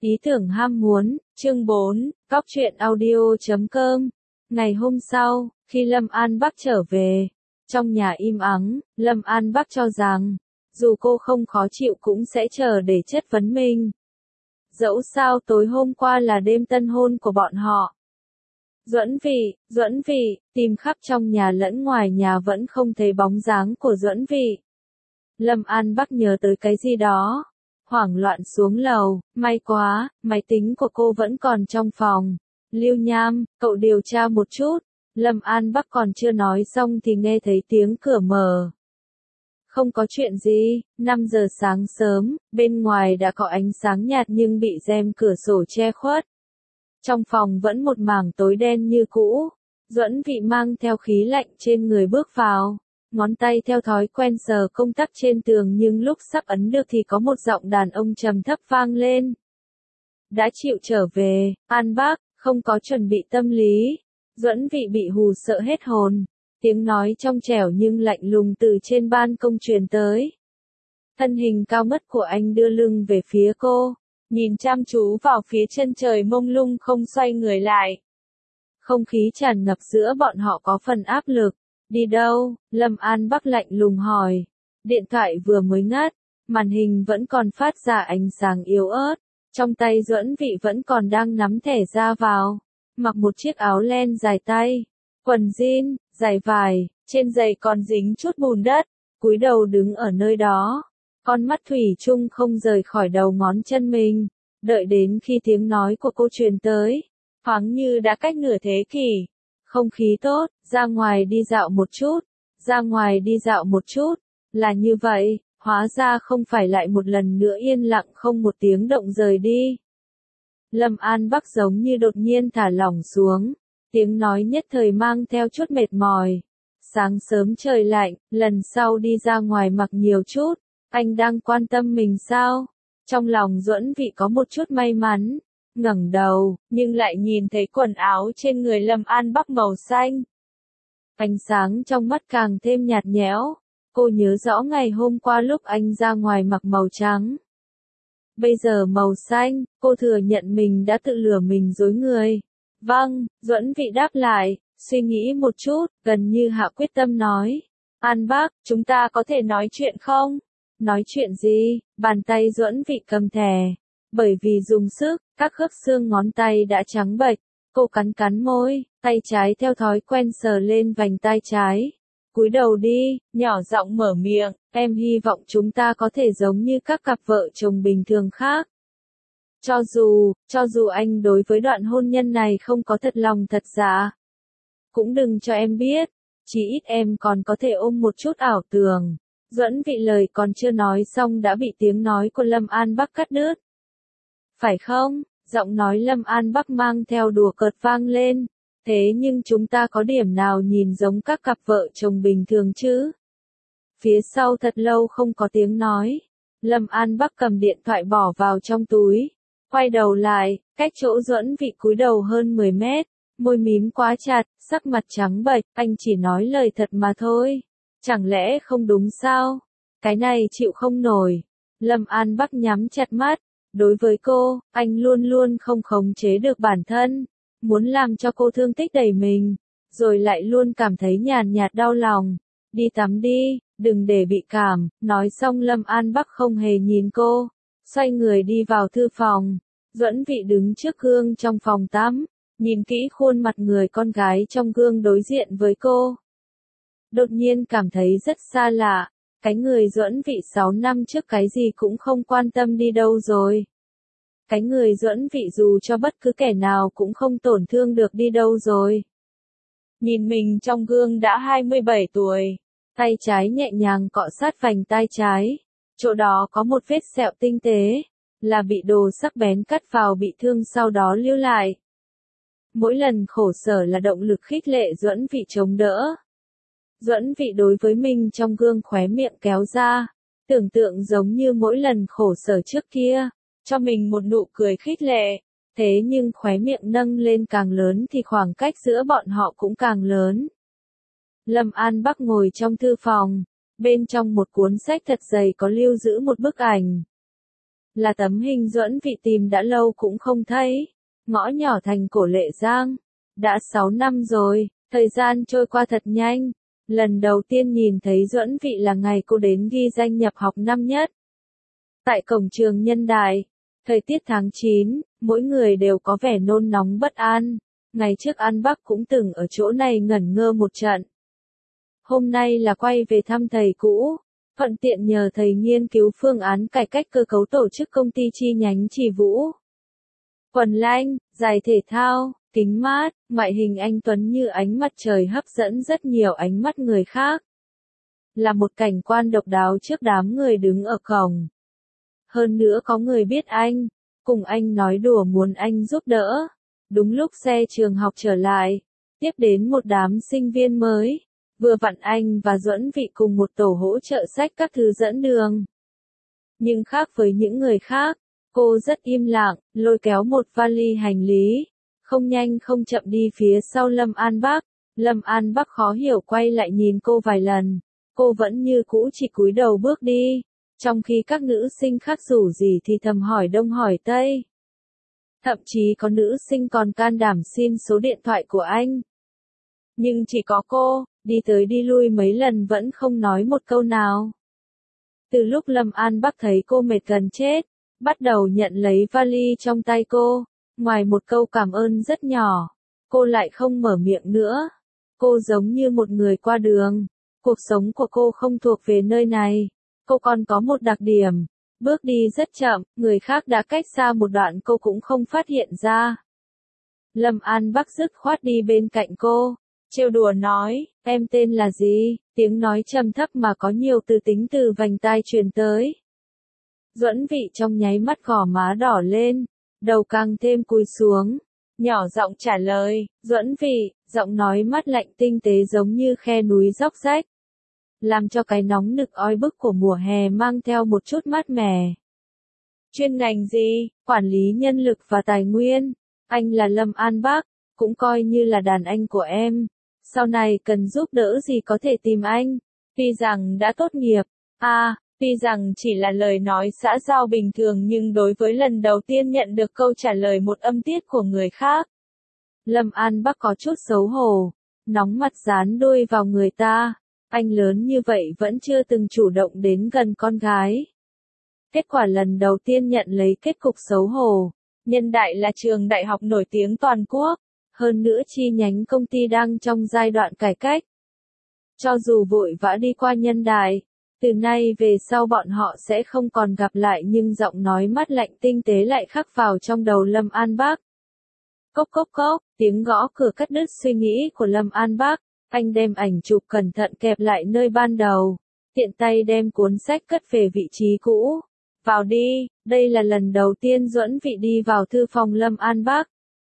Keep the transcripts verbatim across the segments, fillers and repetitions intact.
Ý tưởng ham muốn, chương bốn, cóc truyện audio chấm com. Ngày hôm sau, khi Lâm An Bắc trở về, trong nhà im ắng, Lâm An Bắc cho rằng, dù cô không khó chịu cũng sẽ chờ để chất vấn mình. Dẫu sao tối hôm qua là đêm tân hôn của bọn họ. Duẫn Vị, Duẫn Vị, tìm khắp trong nhà lẫn ngoài nhà vẫn không thấy bóng dáng của Duẫn Vị. Lâm An Bắc nhớ tới cái gì đó. Hoảng loạn xuống lầu, may quá, máy tính của cô vẫn còn trong phòng. Lưu Nham, cậu điều tra một chút. Lâm An Bắc còn chưa nói xong thì nghe thấy tiếng cửa mở. Không có chuyện gì, năm giờ sáng sớm, bên ngoài đã có ánh sáng nhạt nhưng bị rèm cửa sổ che khuất. Trong phòng vẫn một mảng tối đen như cũ. Duẫn Vị mang theo khí lạnh trên người bước vào. Ngón tay theo thói quen sờ công tắc trên tường nhưng lúc sắp ấn được thì có một giọng đàn ông trầm thấp vang lên. Đã chịu trở về, An Bắc, không có chuẩn bị tâm lý. Duẫn Vị bị hù sợ hết hồn. Tiếng nói trong trẻo nhưng lạnh lùng từ trên ban công truyền tới. Thân hình cao ngất của anh đưa lưng về phía cô, nhìn chăm chú vào phía chân trời mông lung không xoay người lại. Không khí tràn ngập giữa bọn họ có phần áp lực. Đi đâu? Lâm An Bắc lạnh lùng hỏi. Điện thoại vừa mới ngắt, màn hình vẫn còn phát ra ánh sáng yếu ớt. Trong tay Duẫn Vị vẫn còn đang nắm thẻ ra vào. Mặc một chiếc áo len dài tay, quần jean, dài vải, trên giày còn dính chút bùn đất, cúi đầu đứng ở nơi đó. Con mắt thủy chung không rời khỏi đầu ngón chân mình, đợi đến khi tiếng nói của cô truyền tới. Thoáng như đã cách nửa thế kỷ. Không khí tốt, ra ngoài đi dạo một chút, ra ngoài đi dạo một chút, là như vậy, hóa ra không phải lại một lần nữa yên lặng không một tiếng động rời đi. Lâm An Bắc giống như đột nhiên thả lỏng xuống, tiếng nói nhất thời mang theo chút mệt mỏi. Sáng sớm trời lạnh, lần sau đi ra ngoài mặc nhiều chút, anh đang quan tâm mình sao? Trong lòng Duẫn Vị có một chút may mắn. Ngẩng đầu, nhưng lại nhìn thấy quần áo trên người Lâm An Bắc màu xanh. Ánh sáng trong mắt càng thêm nhạt nhẽo. Cô nhớ rõ ngày hôm qua lúc anh ra ngoài mặc màu trắng. Bây giờ màu xanh, cô thừa nhận mình đã tự lừa mình dối người. Vâng, Duẫn Vị đáp lại, suy nghĩ một chút, gần như hạ quyết tâm nói. An Bắc, chúng ta có thể nói chuyện không? Nói chuyện gì? Bàn tay Duẫn Vị cầm thẻ. Bởi vì dùng sức, các khớp xương ngón tay đã trắng bệch, cô cắn cắn môi, tay trái theo thói quen sờ lên vành tai trái. Cúi đầu đi, nhỏ giọng mở miệng, em hy vọng chúng ta có thể giống như các cặp vợ chồng bình thường khác. Cho dù, cho dù anh đối với đoạn hôn nhân này không có thật lòng thật dạ, cũng đừng cho em biết, chỉ ít em còn có thể ôm một chút ảo tưởng. Duẫn Vị lời còn chưa nói xong đã bị tiếng nói của Lâm An Bắc cắt đứt. Phải không? Giọng nói Lâm An Bắc mang theo đùa cợt vang lên. Thế nhưng chúng ta có điểm nào nhìn giống các cặp vợ chồng bình thường chứ? Phía sau thật lâu không có tiếng nói. Lâm An Bắc cầm điện thoại bỏ vào trong túi. Quay đầu lại, cách chỗ Duẫn Vị cúi đầu hơn mười mét. Môi mím quá chặt, sắc mặt trắng bệch, anh chỉ nói lời thật mà thôi. Chẳng lẽ không đúng sao? Cái này chịu không nổi. Lâm An Bắc nhắm chặt mắt. Đối với cô, anh luôn luôn không khống chế được bản thân, muốn làm cho cô thương tích đầy mình, rồi lại luôn cảm thấy nhàn nhạt đau lòng. Đi tắm đi, đừng để bị cảm, nói xong Lâm An Bắc không hề nhìn cô, xoay người đi vào thư phòng. Duẫn Vị đứng trước gương trong phòng tắm, nhìn kỹ khuôn mặt người con gái trong gương đối diện với cô. Đột nhiên cảm thấy rất xa lạ. Cái người Duẫn Vị sáu năm trước cái gì cũng không quan tâm đi đâu rồi. Cái người Duẫn Vị dù cho bất cứ kẻ nào cũng không tổn thương được đi đâu rồi. Nhìn mình trong gương đã hai mươi bảy tuổi, tay trái nhẹ nhàng cọ sát vành tai trái. Chỗ đó có một vết sẹo tinh tế, là bị đồ sắc bén cắt vào bị thương sau đó lưu lại. Mỗi lần khổ sở là động lực khích lệ Duẫn Vị chống đỡ. Duẫn Vị đối với mình trong gương khóe miệng kéo ra, tưởng tượng giống như mỗi lần khổ sở trước kia, cho mình một nụ cười khích lệ, thế nhưng khóe miệng nâng lên càng lớn thì khoảng cách giữa bọn họ cũng càng lớn. Lâm An Bắc ngồi trong thư phòng, bên trong một cuốn sách thật dày có lưu giữ một bức ảnh. Là tấm hình Duẫn Vị tìm đã lâu cũng không thấy. Ngõ nhỏ thành cổ Lệ Giang. Đã sáu năm rồi, thời gian trôi qua thật nhanh. Lần đầu tiên nhìn thấy Duẫn Vị là ngày cô đến ghi danh nhập học năm nhất. Tại cổng trường Nhân Đại, thời tiết tháng chín, mỗi người đều có vẻ nôn nóng bất an. Ngày trước An Bắc cũng từng ở chỗ này ngẩn ngơ một trận. Hôm nay là quay về thăm thầy cũ, thuận tiện nhờ thầy nghiên cứu phương án cải cách cơ cấu tổ chức công ty chi nhánh Trì Vũ. Quần lanh, giày thể thao, kính mát, ngoại hình anh tuấn như ánh mặt trời hấp dẫn rất nhiều ánh mắt người khác. Là một cảnh quan độc đáo trước đám người đứng ở cổng. Hơn nữa có người biết anh, cùng anh nói đùa muốn anh giúp đỡ. Đúng lúc xe trường học trở lại, tiếp đến một đám sinh viên mới. Vừa vặn anh và Duẫn Vị cùng một tổ hỗ trợ sách các thứ dẫn đường. Nhưng khác với những người khác, cô rất im lặng, lôi kéo một vali hành lý, không nhanh không chậm đi phía sau Lâm An Bắc. Lâm An Bắc khó hiểu quay lại nhìn cô vài lần, cô vẫn như cũ chỉ cúi đầu bước đi, trong khi các nữ sinh khác rủ gì thì thầm hỏi đông hỏi tây. Thậm chí có nữ sinh còn can đảm xin số điện thoại của anh. Nhưng chỉ có cô, đi tới đi lui mấy lần vẫn không nói một câu nào. Từ lúc Lâm An Bắc thấy cô mệt gần chết, bắt đầu nhận lấy vali trong tay cô, ngoài một câu cảm ơn rất nhỏ, cô lại không mở miệng nữa. Cô giống như một người qua đường, cuộc sống của cô không thuộc về nơi này. Cô còn có một đặc điểm, bước đi rất chậm, người khác đã cách xa một đoạn cô cũng không phát hiện ra. Lâm An Bắc dứt khoát đi bên cạnh cô, trêu đùa nói, em tên là gì? Tiếng nói trầm thấp mà có nhiều từ tính từ vành tai truyền tới. Duẫn Vị trong nháy mắt gò má đỏ lên, đầu càng thêm cúi xuống, nhỏ giọng trả lời, Duẫn Vị, giọng nói mát lạnh tinh tế giống như khe núi róc rách, làm cho cái nóng nực oi bức của mùa hè mang theo một chút mát mẻ. Chuyên ngành gì? Quản lý nhân lực và tài nguyên. Anh là Lâm An Bắc, cũng coi như là đàn anh của em. Sau này cần giúp đỡ gì có thể tìm anh. Tuy rằng đã tốt nghiệp, à, tuy rằng chỉ là lời nói xã giao bình thường nhưng đối với lần đầu tiên nhận được câu trả lời một âm tiết của người khác, Lâm An Bắc có chút xấu hổ, nóng mặt dán đuôi vào người ta. Anh lớn như vậy vẫn chưa từng chủ động đến gần con gái. Kết quả lần đầu tiên nhận lấy kết cục xấu hổ. Nhân Đại là trường đại học nổi tiếng toàn quốc, hơn nữa chi nhánh công ty đang trong giai đoạn cải cách. Cho dù vội vã đi qua Nhân Đại, từ nay về sau bọn họ sẽ không còn gặp lại nhưng giọng nói mát lạnh tinh tế lại khắc vào trong đầu Lâm An Bắc. Cốc cốc cốc, tiếng gõ cửa cắt đứt suy nghĩ của Lâm An Bắc. Anh đem ảnh chụp cẩn thận kẹp lại nơi ban đầu, tiện tay đem cuốn sách cất về vị trí cũ. Vào đi, đây là lần đầu tiên Duẫn Vị đi vào thư phòng Lâm An Bắc.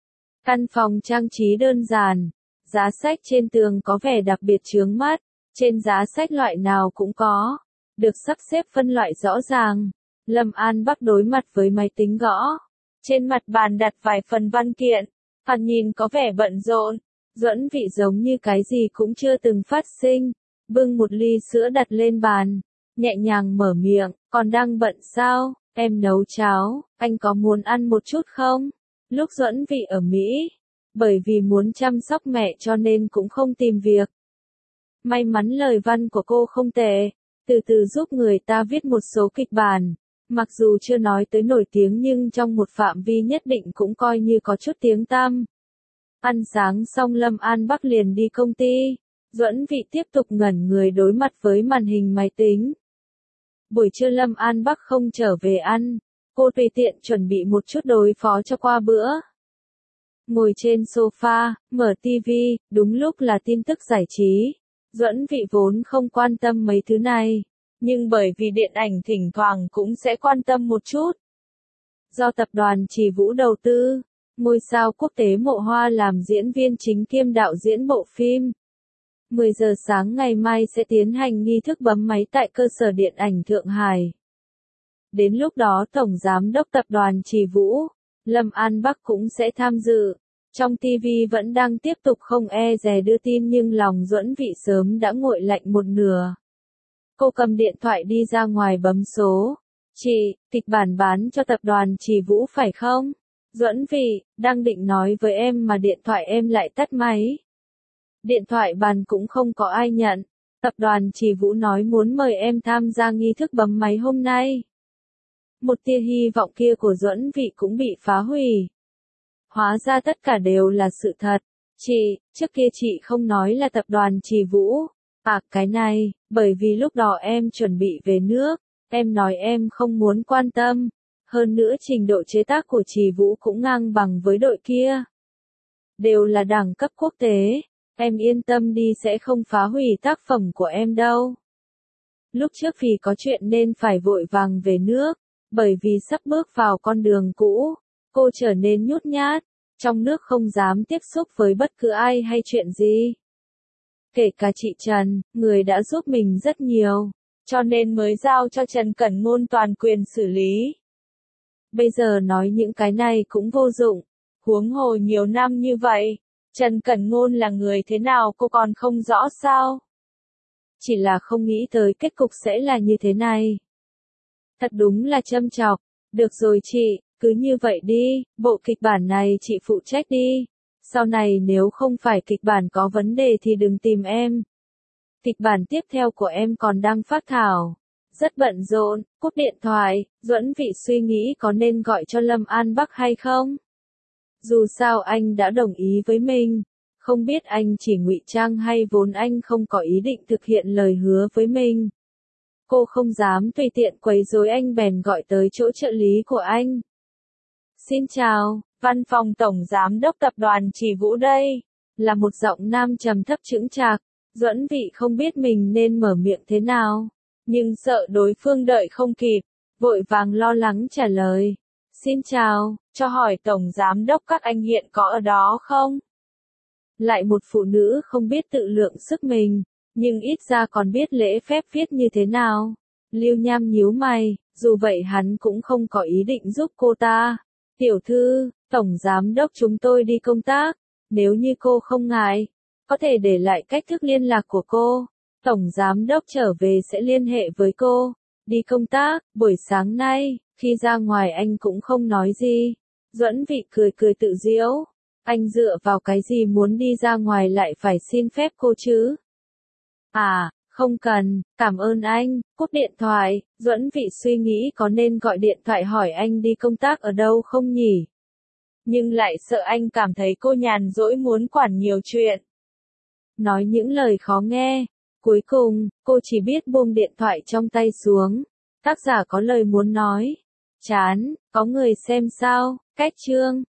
Căn phòng trang trí đơn giản, giá sách trên tường có vẻ đặc biệt chướng mắt, trên giá sách loại nào cũng có, được sắp xếp phân loại rõ ràng. Lâm An Bắc đối mặt với máy tính gõ, trên mặt bàn đặt vài phần văn kiện, thoạt nhìn có vẻ bận rộn. Duẫn Vị giống như cái gì cũng chưa từng phát sinh, bưng một ly sữa đặt lên bàn, nhẹ nhàng mở miệng, còn đang bận sao, em nấu cháo, anh có muốn ăn một chút không? Lúc Duẫn Vị ở Mỹ, bởi vì muốn chăm sóc mẹ cho nên cũng không tìm việc. May mắn lời văn của cô không tệ, từ từ giúp người ta viết một số kịch bản, mặc dù chưa nói tới nổi tiếng nhưng trong một phạm vi nhất định cũng coi như có chút tiếng tăm. Ăn sáng xong Lâm An Bắc liền đi công ty, Duẫn Vị tiếp tục ngẩn người đối mặt với màn hình máy tính. Buổi trưa Lâm An Bắc không trở về ăn, cô tùy tiện chuẩn bị một chút đối phó cho qua bữa. Ngồi trên sofa, mở tivi, đúng lúc là tin tức giải trí. Duẫn Vị vốn không quan tâm mấy thứ này, nhưng bởi vì điện ảnh thỉnh thoảng cũng sẽ quan tâm một chút. Do tập đoàn Trì Vũ đầu tư, ngôi sao quốc tế Mộ Hoa làm diễn viên chính kiêm đạo diễn bộ phim. mười giờ sáng ngày mai sẽ tiến hành nghi thức bấm máy tại cơ sở điện ảnh Thượng Hải. Đến lúc đó Tổng Giám đốc tập đoàn Trì Vũ, Lâm An Bắc cũng sẽ tham dự. Trong ti vi vẫn đang tiếp tục không e dè đưa tin nhưng lòng Duẫn Vị sớm đã nguội lạnh một nửa. Cô cầm điện thoại đi ra ngoài bấm số. Chị, kịch bản bán cho tập đoàn Trì Vũ phải không? Duẫn Vị, đang định nói với em mà điện thoại em lại tắt máy. Điện thoại bàn cũng không có ai nhận. Tập đoàn Trì Vũ nói muốn mời em tham gia nghi thức bấm máy hôm nay. Một tia hy vọng kia của Duẫn Vị cũng bị phá hủy. Hóa ra tất cả đều là sự thật. Chị, trước kia chị không nói là tập đoàn Trì Vũ. À, cái này, bởi vì lúc đó em chuẩn bị về nước, em nói em không muốn quan tâm. Hơn nữa trình độ chế tác của Trì Vũ cũng ngang bằng với đội kia. Đều là đẳng cấp quốc tế, em yên tâm đi sẽ không phá hủy tác phẩm của em đâu. Lúc trước vì có chuyện nên phải vội vàng về nước, bởi vì sắp bước vào con đường cũ, cô trở nên nhút nhát, trong nước không dám tiếp xúc với bất cứ ai hay chuyện gì. Kể cả chị Trần, người đã giúp mình rất nhiều, cho nên mới giao cho Trần Cẩn Ngôn toàn quyền xử lý. Bây giờ nói những cái này cũng vô dụng, huống hồ nhiều năm như vậy, Trần Cẩn Ngôn là người thế nào cô còn không rõ sao? Chỉ là không nghĩ tới kết cục sẽ là như thế này. Thật đúng là châm chọc. Được rồi chị, cứ như vậy đi, bộ kịch bản này chị phụ trách đi. Sau này nếu không phải kịch bản có vấn đề thì đừng tìm em. Kịch bản tiếp theo của em còn đang phát thảo. Rất bận rộn, cúp điện thoại, Duẫn Vị suy nghĩ có nên gọi cho Lâm An Bắc hay không? Dù sao anh đã đồng ý với mình, không biết anh chỉ ngụy trang hay vốn anh không có ý định thực hiện lời hứa với mình. Cô không dám tùy tiện quấy rối anh bèn gọi tới chỗ trợ lý của anh. Xin chào, văn phòng tổng giám đốc tập đoàn Trì Vũ đây, là một giọng nam trầm thấp chững chạc. Duẫn Vị không biết mình nên mở miệng thế nào, nhưng sợ đối phương đợi không kịp, vội vàng lo lắng trả lời. Xin chào, cho hỏi tổng giám đốc các anh hiện có ở đó không? Lại một phụ nữ không biết tự lượng sức mình, nhưng ít ra còn biết lễ phép viết như thế nào. Lưu Nham nhíu mày, dù vậy hắn cũng không có ý định giúp cô ta. Tiểu thư, tổng giám đốc chúng tôi đi công tác, nếu như cô không ngại, có thể để lại cách thức liên lạc của cô. Tổng giám đốc trở về sẽ liên hệ với cô. Đi công tác, buổi sáng nay, khi ra ngoài anh cũng không nói gì. Duẫn Vị cười cười tự giễu. Anh dựa vào cái gì muốn đi ra ngoài lại phải xin phép cô chứ? À, không cần, cảm ơn anh, cúp điện thoại. Duẫn Vị suy nghĩ có nên gọi điện thoại hỏi anh đi công tác ở đâu không nhỉ? Nhưng lại sợ anh cảm thấy cô nhàn rỗi muốn quản nhiều chuyện. Nói những lời khó nghe. Cuối cùng, cô chỉ biết buông điện thoại trong tay xuống. Tác giả có lời muốn nói. Chán, có người xem sao? Cách chương.